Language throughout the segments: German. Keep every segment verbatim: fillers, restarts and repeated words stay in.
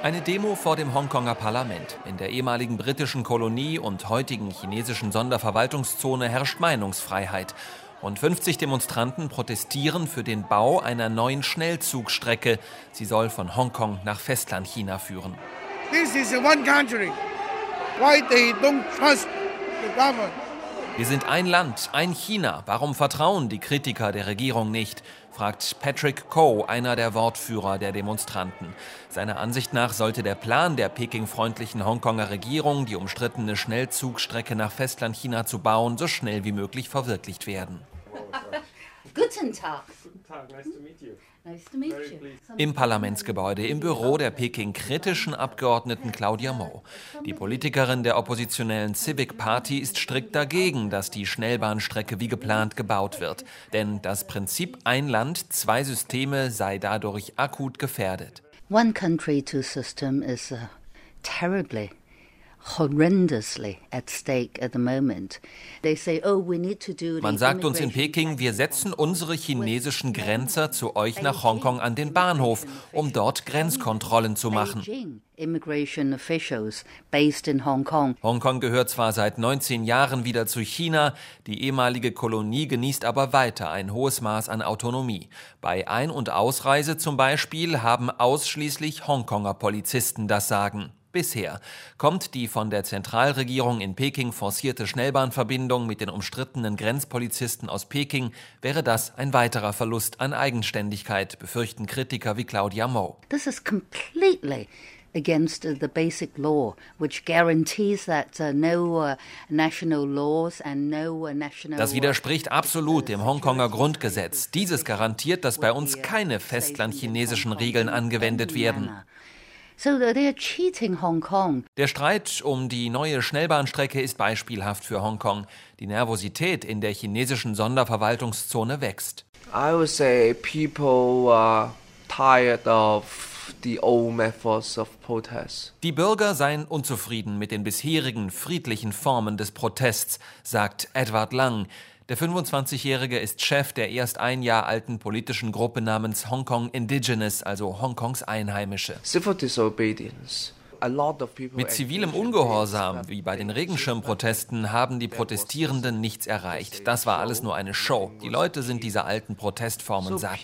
Eine Demo vor dem Hongkonger Parlament. In der ehemaligen britischen Kolonie und heutigen chinesischen Sonderverwaltungszone herrscht Meinungsfreiheit. Rund fünfzig Demonstranten protestieren für den Bau einer neuen Schnellzugstrecke. Sie soll von Hongkong nach Festlandchina führen. This is one country. Why they don't trust the government? Wir sind ein Land, ein China. Warum vertrauen die Kritiker der Regierung nicht? Fragt Patrick Ko, einer der Wortführer der Demonstranten. Seiner Ansicht nach sollte der Plan der Peking-freundlichen Hongkonger Regierung, die umstrittene Schnellzugstrecke nach Festlandchina zu bauen, so schnell wie möglich verwirklicht werden. Guten Tag. Guten Tag, nice to meet you. Nice to meet you. Im Parlamentsgebäude, im Büro der Peking-kritischen Abgeordneten Claudia Mo. Die Politikerin der oppositionellen Civic Party ist strikt dagegen, dass die Schnellbahnstrecke wie geplant gebaut wird. Denn das Prinzip ein Land, zwei Systeme sei dadurch akut gefährdet. One country, two system is uh, terribly horrendously at stake at the moment. They say, oh, we need to do. Man sagt uns in Peking, wir setzen unsere chinesischen Grenzer zu euch nach Hongkong an den Bahnhof, um dort Grenzkontrollen zu machen. Immigration officials based in Hong Kong. Hongkong gehört zwar seit neunzehn Jahren wieder zu China, die ehemalige Kolonie genießt aber weiter ein hohes Maß an Autonomie. Bei Ein- und Ausreise zum Beispiel haben ausschließlich Hongkonger Polizisten das Sagen. Bisher kommt die von der Zentralregierung in Peking forcierte Schnellbahnverbindung mit den umstrittenen Grenzpolizisten aus Peking, wäre das ein weiterer Verlust an Eigenständigkeit, befürchten Kritiker wie Claudia Mo. This is completely against the basic law, which guarantees that uh, no uh, national laws and no uh, national. Das widerspricht absolut dem Hongkonger Grundgesetz. Dieses garantiert, dass bei uns keine festlandchinesischen Regeln angewendet werden. So they're cheating Hong Kong. Der Streit um die neue Schnellbahnstrecke ist beispielhaft für Hongkong. Die Nervosität in der chinesischen Sonderverwaltungszone wächst. I would say people are tired of the old methods of protest. Die Bürger seien unzufrieden mit den bisherigen friedlichen Formen des Protests, sagt Edward Lang. Der fünfundzwanzigjährige ist Chef der erst ein Jahr alten politischen Gruppe namens Hong Kong Indigenous, also Hongkongs Einheimische. Civil disobedience. A lot of people Mit zivilem Ungehorsam, wie bei den Regenschirmprotesten, haben die Protestierenden nichts erreicht. Das war alles nur eine Show. Die Leute sind dieser alten Protestformen satt.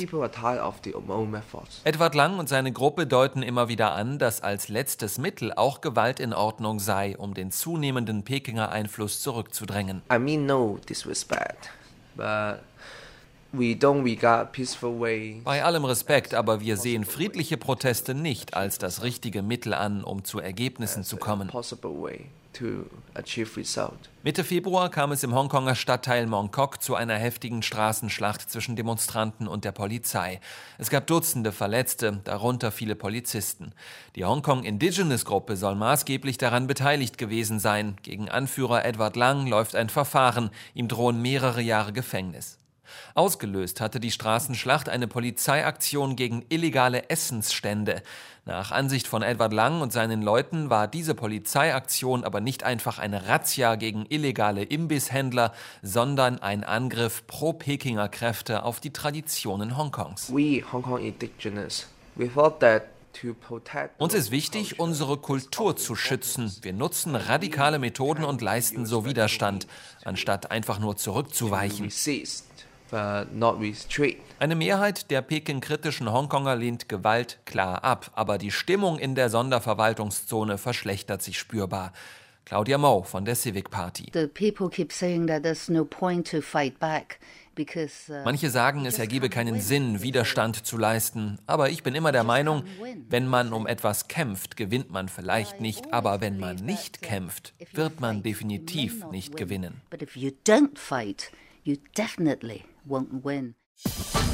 Edward Lang und seine Gruppe deuten immer wieder an, dass als letztes Mittel auch Gewalt in Ordnung sei, um den zunehmenden Pekinger Einfluss zurückzudrängen. I mean no disrespect, but we don't regard peaceful way. Bei allem Respekt, aber wir sehen friedliche Proteste nicht als das richtige Mittel an, um zu Ergebnissen zu kommen. Mitte Februar kam es im Hongkonger Stadtteil Mong Kok zu einer heftigen Straßenschlacht zwischen Demonstranten und der Polizei. Es gab Dutzende Verletzte, darunter viele Polizisten. Die Hongkong Indigenous Gruppe soll maßgeblich daran beteiligt gewesen sein. Gegen Anführer Edward Lang läuft ein Verfahren, ihm drohen mehrere Jahre Gefängnis. Ausgelöst hatte die Straßenschlacht eine Polizeiaktion gegen illegale Essensstände. Nach Ansicht von Edward Lang und seinen Leuten war diese Polizeiaktion aber nicht einfach eine Razzia gegen illegale Imbisshändler, sondern ein Angriff pro-Pekinger Kräfte auf die Traditionen Hongkongs. We Hong Kong Indigenous, we thought that Uns ist wichtig, unsere Kultur zu schützen. Wir nutzen radikale Methoden und leisten so Widerstand, anstatt einfach nur zurückzuweichen. Eine Mehrheit der Peking-kritischen Hongkonger lehnt Gewalt klar ab, aber die Stimmung in der Sonderverwaltungszone verschlechtert sich spürbar. Claudia Mo von der Civic Party. The people keep saying that there's no point to fight back. Manche sagen, es ergebe keinen Sinn, Widerstand zu leisten. Aber ich bin immer der Meinung, wenn man um etwas kämpft, gewinnt man vielleicht nicht. Aber wenn man nicht kämpft, wird man definitiv nicht gewinnen. But if you don't fight, you definitely won't win.